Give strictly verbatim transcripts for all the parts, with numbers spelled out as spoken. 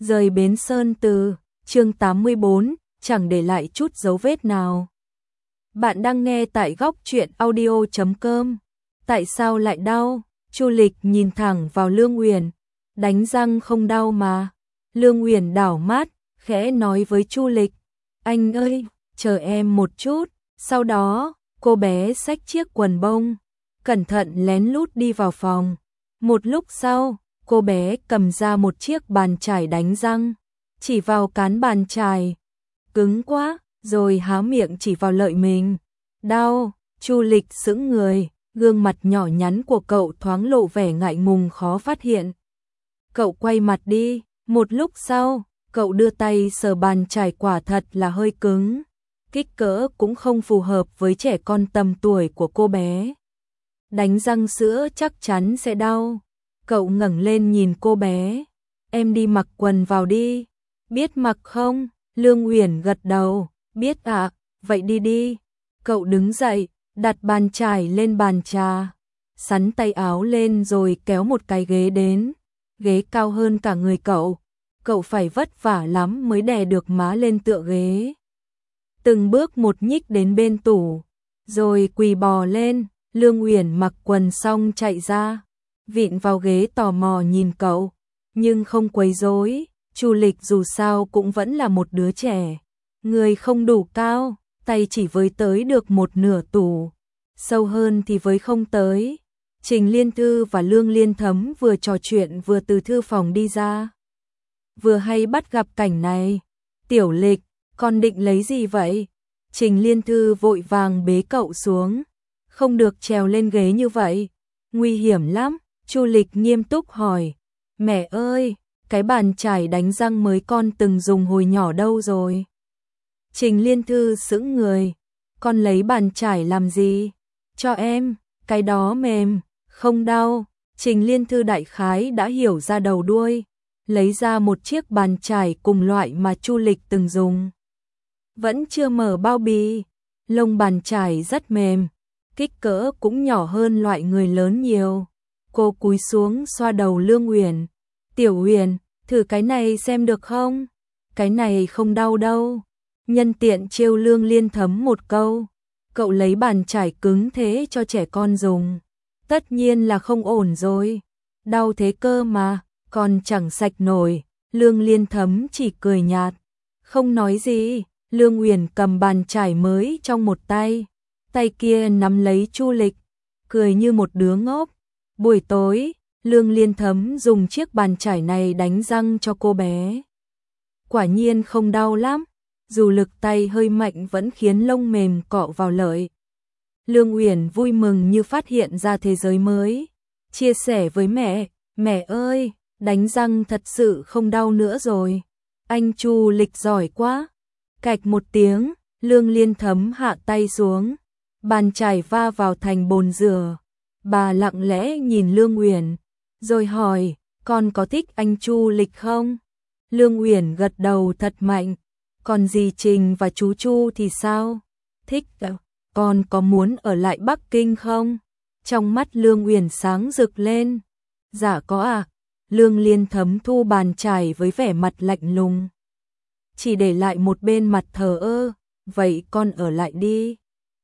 Rời bến Sơn Từ, chương tám mươi bốn, chẳng để lại chút dấu vết nào. Bạn đang nghe tại góc truyện audio chấm com. Tại sao lại đau? Chu Lịch nhìn thẳng vào Lương Uyển, đánh răng không đau mà. Lương Uyển đảo mắt, khẽ nói với Chu Lịch, anh ơi, chờ em một chút. Sau đó, cô bé xách chiếc quần bông, cẩn thận lén lút đi vào phòng. Một lúc sau, cô bé cầm ra một chiếc bàn chải đánh răng, chỉ vào cán bàn chải. Cứng quá, rồi há miệng chỉ vào lợi mình. Đau, Chu Lịch sững người, gương mặt nhỏ nhắn của cậu thoáng lộ vẻ ngại ngùng khó phát hiện. Cậu quay mặt đi, một lúc sau, cậu đưa tay sờ bàn chải, quả thật là hơi cứng. Kích cỡ cũng không phù hợp với trẻ con tầm tuổi của cô bé. Đánh răng sữa chắc chắn sẽ đau. Cậu ngẩng lên nhìn cô bé. Em đi mặc quần vào đi. Biết mặc không? Lương Uyển gật đầu. Biết ạ, à, vậy đi đi. Cậu đứng dậy, đặt bàn chải lên bàn trà, xắn tay áo lên rồi kéo một cái ghế đến. Ghế cao hơn cả người cậu. Cậu phải vất vả lắm mới đè được má lên tựa ghế. Từng bước một nhích đến bên tủ, rồi quỳ bò lên. Lương Uyển mặc quần xong chạy ra, vịn vào ghế tò mò nhìn cậu, nhưng không quấy rối. Chu Lịch dù sao cũng vẫn là một đứa trẻ, người không đủ cao, tay chỉ với tới được một nửa tủ, sâu hơn thì với không tới. Trình Liên Thư và Lương Liên Thấm vừa trò chuyện vừa từ thư phòng đi ra. Vừa hay bắt gặp cảnh này. Tiểu Lịch, con định lấy gì vậy? Trình Liên Thư vội vàng bế cậu xuống. Không được trèo lên ghế như vậy, nguy hiểm lắm. Chu Lịch nghiêm túc hỏi. Mẹ ơi, cái bàn chải đánh răng mới con từng dùng hồi nhỏ đâu rồi? Trình Liên Thư sững người. Con lấy bàn chải làm gì? Cho em, cái đó mềm, không đau. Trình Liên Thư đại khái đã hiểu ra đầu đuôi, lấy ra một chiếc bàn chải cùng loại mà Chu Lịch từng dùng. Vẫn chưa mở bao bì, lông bàn chải rất mềm, kích cỡ cũng nhỏ hơn loại người lớn nhiều. Cô cúi xuống xoa đầu Lương Uyển. Tiểu Uyển, thử cái này xem được không? Cái này không đau đâu. Nhân tiện trêu Lương Liên Thấm một câu. Cậu lấy bàn chải cứng thế cho trẻ con dùng, tất nhiên là không ổn rồi. Đau thế cơ mà, còn chẳng sạch nổi. Lương Liên Thấm chỉ cười nhạt, không nói gì. Lương Uyển cầm bàn chải mới trong một tay, tay kia nắm lấy Chu Lịch, cười như một đứa ngốc. Buổi tối, Lương Liên Thấm dùng chiếc bàn chải này đánh răng cho cô bé. Quả nhiên không đau lắm, dù lực tay hơi mạnh vẫn khiến lông mềm cọ vào lợi. Lương Uyển vui mừng như phát hiện ra thế giới mới, chia sẻ với mẹ. Mẹ ơi, đánh răng thật sự không đau nữa rồi. Anh Chu Lịch giỏi quá. Cạch một tiếng, Lương Liên Thấm hạ tay xuống, bàn chải va vào thành bồn rửa. Bà lặng lẽ nhìn Lương Uyển, rồi hỏi, con có thích anh Chu Lịch không? Lương Uyển gật đầu thật mạnh. Còn dì Trình và chú Chu thì sao? Thích. Con có muốn ở lại Bắc Kinh không? Trong mắt Lương Uyển sáng rực lên. Dạ có à. Lương Liên Thấm thu bàn chải với vẻ mặt lạnh lùng, chỉ để lại một bên mặt thờ ơ. Vậy con ở lại đi.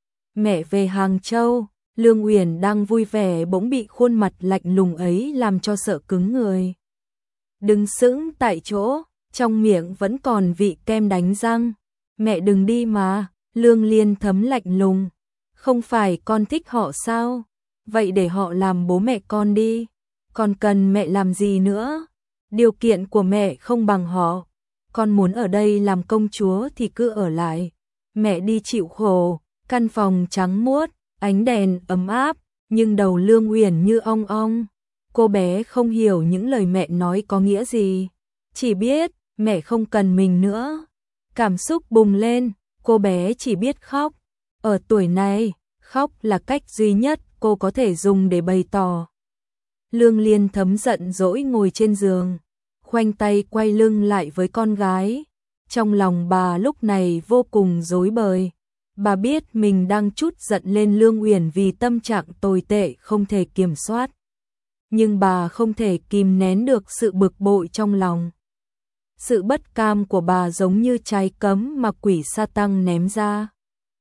Mẹ về Hàng Châu. Lương Uyển đang vui vẻ bỗng bị khuôn mặt lạnh lùng ấy làm cho sợ cứng người. Đứng sững tại chỗ, trong miệng vẫn còn vị kem đánh răng. Mẹ đừng đi mà. Lương Liên Thấm lạnh lùng. Không phải con thích họ sao? Vậy để họ làm bố mẹ con đi. Con cần mẹ làm gì nữa? Điều kiện của mẹ không bằng họ. Con muốn ở đây làm công chúa thì cứ ở lại. Mẹ đi chịu khổ. Căn phòng trắng muốt, ánh đèn ấm áp, nhưng đầu Lương Uyển như ong ong. Cô bé không hiểu những lời mẹ nói có nghĩa gì, chỉ biết mẹ không cần mình nữa. Cảm xúc bùng lên, cô bé chỉ biết khóc. Ở tuổi này, khóc là cách duy nhất cô có thể dùng để bày tỏ. Lương Liên Thấm giận dỗi ngồi trên giường, khoanh tay quay lưng lại với con gái. Trong lòng bà lúc này vô cùng rối bời. Bà biết mình đang trút giận lên Lương Uyển vì tâm trạng tồi tệ không thể kiểm soát. Nhưng bà không thể kìm nén được sự bực bội trong lòng. Sự bất cam của bà giống như trái cấm mà quỷ sa tăng ném ra,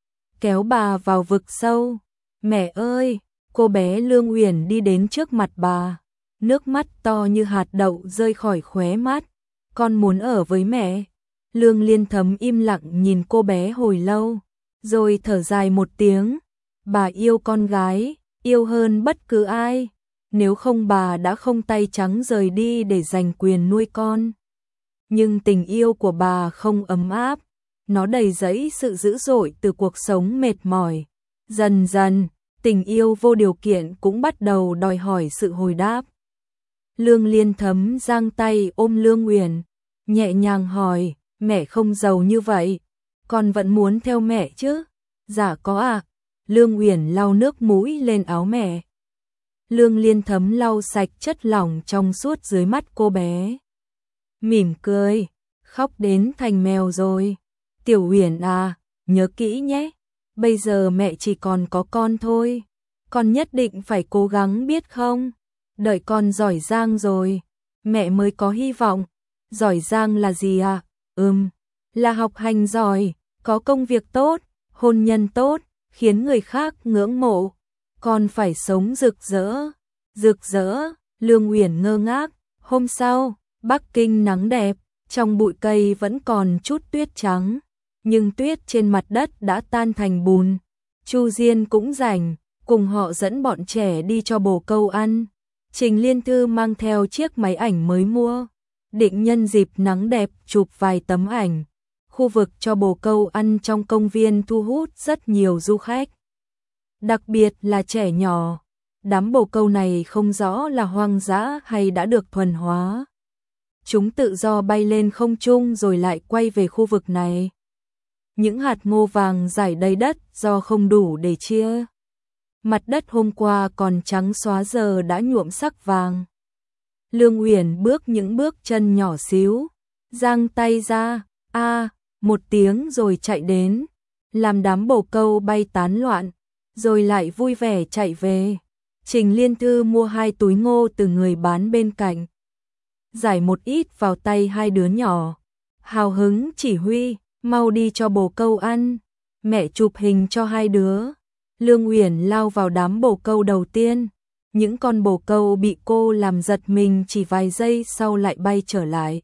kéo bà vào vực sâu. Mẹ ơi! Cô bé Lương Uyển đi đến trước mặt bà, nước mắt to như hạt đậu rơi khỏi khóe mắt. Con muốn ở với mẹ. Lương Liên Thấm im lặng nhìn cô bé hồi lâu, rồi thở dài một tiếng. Bà yêu con gái, yêu hơn bất cứ ai. Nếu không bà đã không tay trắng rời đi để giành quyền nuôi con. Nhưng tình yêu của bà không ấm áp, nó đầy dẫy sự dữ dội từ cuộc sống mệt mỏi. Dần dần, tình yêu vô điều kiện cũng bắt đầu đòi hỏi sự hồi đáp. Lương Liên Thấm giang tay ôm Lương Uyển, nhẹ nhàng hỏi, mẹ không giàu như vậy, con vẫn muốn theo mẹ chứ? Dạ có ạ. À. Lương Uyển lau nước mũi lên áo mẹ. Lương Liên Thấm lau sạch chất lỏng trong suốt dưới mắt cô bé. Mỉm cười, khóc đến thành mèo rồi. Tiểu Uyển à, nhớ kỹ nhé, bây giờ mẹ chỉ còn có con thôi. Con nhất định phải cố gắng biết không? Đợi con giỏi giang rồi, mẹ mới có hy vọng. Giỏi giang là gì à? Ừm, là học hành giỏi, có công việc tốt, hôn nhân tốt, khiến người khác ngưỡng mộ. Con phải sống rực rỡ. Rực rỡ, Lương Uyển ngơ ngác. Hôm sau, Bắc Kinh nắng đẹp, trong bụi cây vẫn còn chút tuyết trắng, nhưng tuyết trên mặt đất đã tan thành bùn. Chu Diên cũng rảnh, cùng họ dẫn bọn trẻ đi cho bồ câu ăn. Trình Liên Thư mang theo chiếc máy ảnh mới mua, định nhân dịp nắng đẹp chụp vài tấm ảnh. Khu vực cho bồ câu ăn trong công viên thu hút rất nhiều du khách, đặc biệt là trẻ nhỏ. Đám bồ câu này không rõ là hoang dã hay đã được thuần hóa. Chúng tự do bay lên không trung rồi lại quay về khu vực này. Những hạt ngô vàng rải đầy đất do không đủ để chia. Mặt đất hôm qua còn trắng xóa giờ đã nhuộm sắc vàng. Lương Uyển bước những bước chân nhỏ xíu, giang tay ra, a, một tiếng rồi chạy đến, làm đám bồ câu bay tán loạn, rồi lại vui vẻ chạy về. Trình Liên Thư mua hai túi ngô từ người bán bên cạnh, giải một ít vào tay hai đứa nhỏ, hào hứng chỉ huy, mau đi cho bồ câu ăn. Mẹ chụp hình cho hai đứa. Lương Uyển lao vào đám bồ câu đầu tiên. Những con bồ câu bị cô làm giật mình chỉ vài giây sau lại bay trở lại,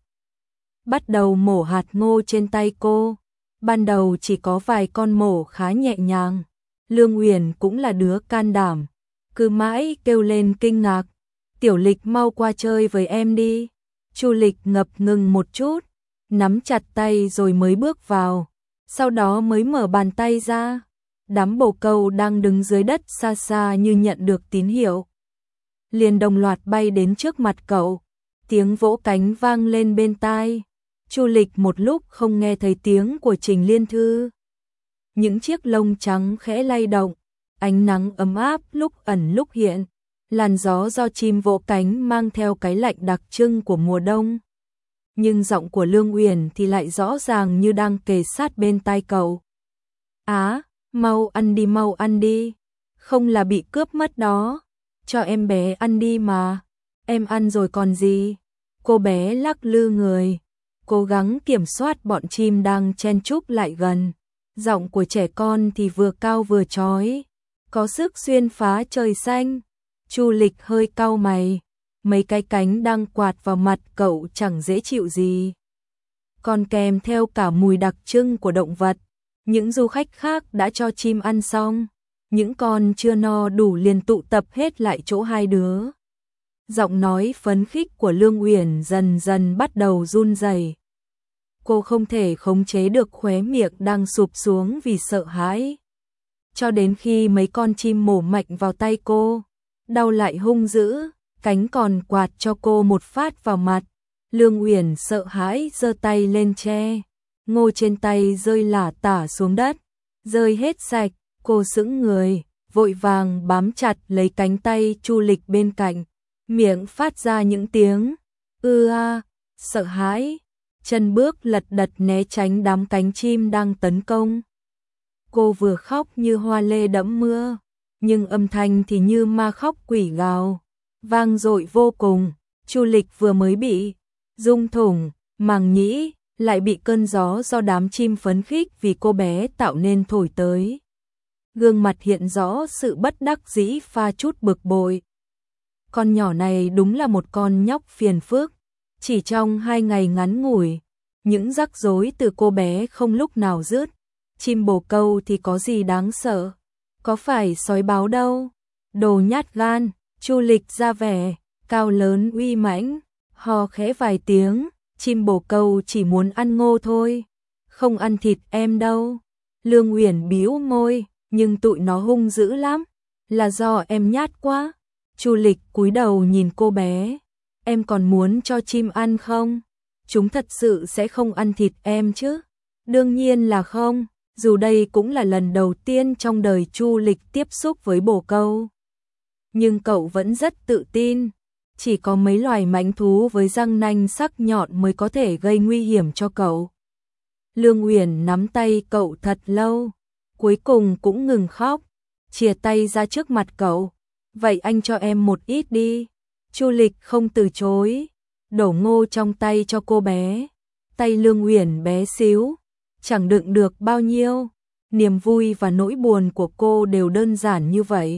bắt đầu mổ hạt ngô trên tay cô. Ban đầu chỉ có vài con mổ khá nhẹ nhàng. Lương Uyển cũng là đứa can đảm, cứ mãi kêu lên kinh ngạc, Tiểu Lịch mau qua chơi với em đi. Chu Lịch ngập ngừng một chút, nắm chặt tay rồi mới bước vào, sau đó mới mở bàn tay ra. Đám bồ câu đang đứng dưới đất xa xa như nhận được tín hiệu, liền đồng loạt bay đến trước mặt cậu. Tiếng vỗ cánh vang lên bên tai. Chu Lịch một lúc không nghe thấy tiếng của Trình Liên Thư. Những chiếc lông trắng khẽ lay động, ánh nắng ấm áp lúc ẩn lúc hiện, làn gió do chim vỗ cánh mang theo cái lạnh đặc trưng của mùa đông. Nhưng giọng của Lương Uyển thì lại rõ ràng như đang kề sát bên tai cậu. Á, mau ăn đi, mau ăn đi, không là bị cướp mất đó. Cho em bé ăn đi mà, em ăn rồi còn gì. Cô bé lắc lư người, cố gắng kiểm soát bọn chim đang chen chúc lại gần. Giọng của trẻ con thì vừa cao vừa chói, có sức xuyên phá trời xanh. Chu Lịch hơi cau mày, mấy cái cánh đang quạt vào mặt cậu chẳng dễ chịu gì, còn kèm theo cả mùi đặc trưng của động vật. Những du khách khác đã cho chim ăn xong, những con chưa no đủ liền tụ tập hết lại chỗ hai đứa. Giọng nói phấn khích của Lương Uyển dần dần bắt đầu run rẩy. Cô không thể khống chế được khóe miệng đang sụp xuống vì sợ hãi. Cho đến khi mấy con chim mổ mạnh vào tay cô, đau lại hung dữ, cánh còn quạt cho cô một phát vào mặt. Lương Uyển sợ hãi giơ tay lên che, ngô trên tay rơi lả tả xuống đất, rơi hết sạch. Cô sững người, vội vàng bám chặt lấy cánh tay Chu Lịch bên cạnh, miệng phát ra những tiếng ư a, sợ hãi, chân bước lật đật né tránh đám cánh chim đang tấn công. Cô vừa khóc như hoa lê đẫm mưa, nhưng âm thanh thì như ma khóc quỷ gào, vang dội vô cùng. Chu Lịch vừa mới bị rung thủng, màng nhĩ lại bị cơn gió do đám chim phấn khích vì cô bé tạo nên thổi tới. Gương mặt hiện rõ sự bất đắc dĩ pha chút bực bội. Con nhỏ này đúng là một con nhóc phiền phức. Chỉ trong hai ngày ngắn ngủi, những rắc rối từ cô bé không lúc nào dứt. Chim bồ câu thì có gì đáng sợ, có phải sói báo đâu. Đồ nhát gan, Chu Lịch ra vẻ cao lớn uy mãnh, hò khẽ vài tiếng. Chim bồ câu chỉ muốn ăn ngô thôi, không ăn thịt em đâu. Lương Uyển bĩu môi, nhưng tụi nó hung dữ lắm, là do em nhát quá. Chu Lịch cúi đầu nhìn cô bé, em còn muốn cho chim ăn không? Chúng thật sự sẽ không ăn thịt em chứ? Đương nhiên là không, dù đây cũng là lần đầu tiên trong đời Chu Lịch tiếp xúc với bồ câu. Nhưng cậu vẫn rất tự tin, chỉ có mấy loài mãnh thú với răng nanh sắc nhọn mới có thể gây nguy hiểm cho cậu. Lương Uyển nắm tay cậu thật lâu, cuối cùng cũng ngừng khóc, chìa tay ra trước mặt cậu. Vậy anh cho em một ít đi. Chu Lịch không từ chối, đổ ngô trong tay cho cô bé. Tay Lương Uyển bé xíu, chẳng đựng được bao nhiêu. Niềm vui và nỗi buồn của cô đều đơn giản như vậy.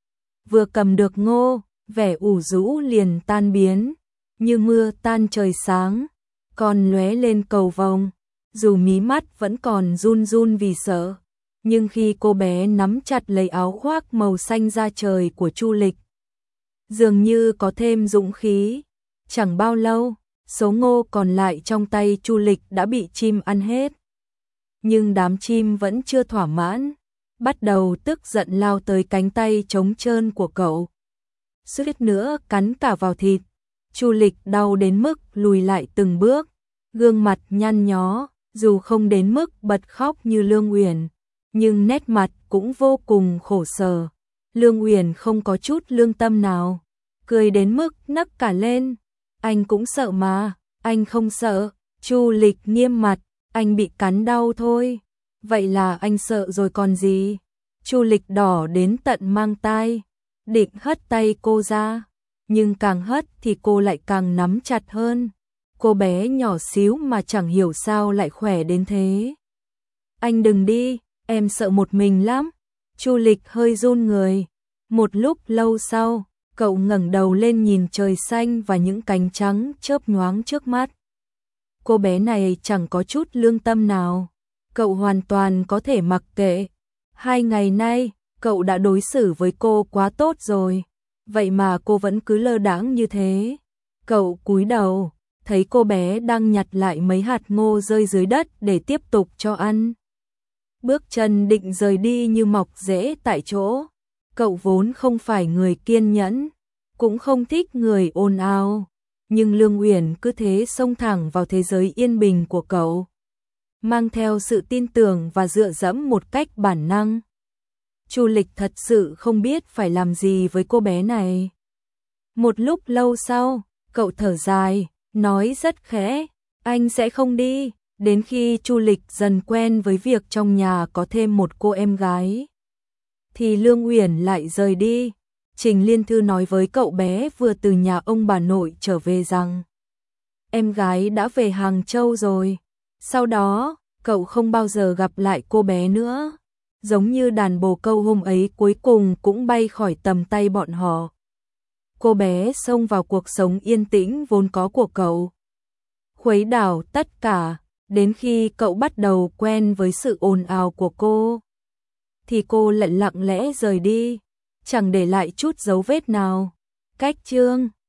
Vừa cầm được ngô, vẻ ủ rũ liền tan biến, như mưa tan trời sáng, còn lóe lên cầu vồng. Dù mí mắt vẫn còn run run vì sợ, nhưng khi cô bé nắm chặt lấy áo khoác màu xanh da trời của Chu Lịch, dường như có thêm dũng khí. Chẳng bao lâu, số ngô còn lại trong tay Chu Lịch đã bị chim ăn hết. Nhưng đám chim vẫn chưa thỏa mãn, bắt đầu tức giận lao tới cánh tay trống trơn của cậu. Suýt nữa cắn cả vào thịt. Chu Lịch đau đến mức lùi lại từng bước, gương mặt nhăn nhó, dù không đến mức bật khóc như Lương Uyển, nhưng nét mặt cũng vô cùng khổ sở. Lương Uyển không có chút lương tâm nào, cười đến mức nấc cả lên. Anh cũng sợ mà, anh không sợ. Chu Lịch nghiêm mặt, anh bị cắn đau thôi. Vậy là anh sợ rồi còn gì. Chu Lịch đỏ đến tận mang tai, định hất tay cô ra, nhưng càng hất thì cô lại càng nắm chặt hơn. Cô bé nhỏ xíu mà chẳng hiểu sao lại khỏe đến thế. Anh đừng đi, em sợ một mình lắm. Chu Lịch hơi run người. Một lúc lâu sau, cậu ngẩng đầu lên nhìn trời xanh và những cánh trắng chớp nhoáng trước mắt. Cô bé này chẳng có chút lương tâm nào, cậu hoàn toàn có thể mặc kệ. Hai ngày nay, cậu đã đối xử với cô quá tốt rồi, vậy mà cô vẫn cứ lơ đãng như thế. Cậu cúi đầu, thấy cô bé đang nhặt lại mấy hạt ngô rơi dưới đất để tiếp tục cho ăn. Bước chân định rời đi như mọc rễ tại chỗ. Cậu vốn không phải người kiên nhẫn, cũng không thích người ồn ào, nhưng Lương Uyển cứ thế xông thẳng vào thế giới yên bình của cậu, mang theo sự tin tưởng và dựa dẫm một cách bản năng. Chu Lịch thật sự không biết phải làm gì với cô bé này. Một lúc lâu sau, cậu thở dài, nói rất khẽ, anh sẽ không đi, đến khi Chu Lịch dần quen với việc trong nhà có thêm một cô em gái. Thì Lương Uyển lại rời đi. Trình Liên Thư nói với cậu bé vừa từ nhà ông bà nội trở về rằng em gái đã về Hàng Châu rồi. Sau đó, cậu không bao giờ gặp lại cô bé nữa. Giống như đàn bồ câu hôm ấy cuối cùng cũng bay khỏi tầm tay bọn họ. Cô bé xông vào cuộc sống yên tĩnh vốn có của cậu, khuấy đảo tất cả, đến khi cậu bắt đầu quen với sự ồn ào của cô, thì cô lại lặng lẽ rời đi, chẳng để lại chút dấu vết nào. Cách chương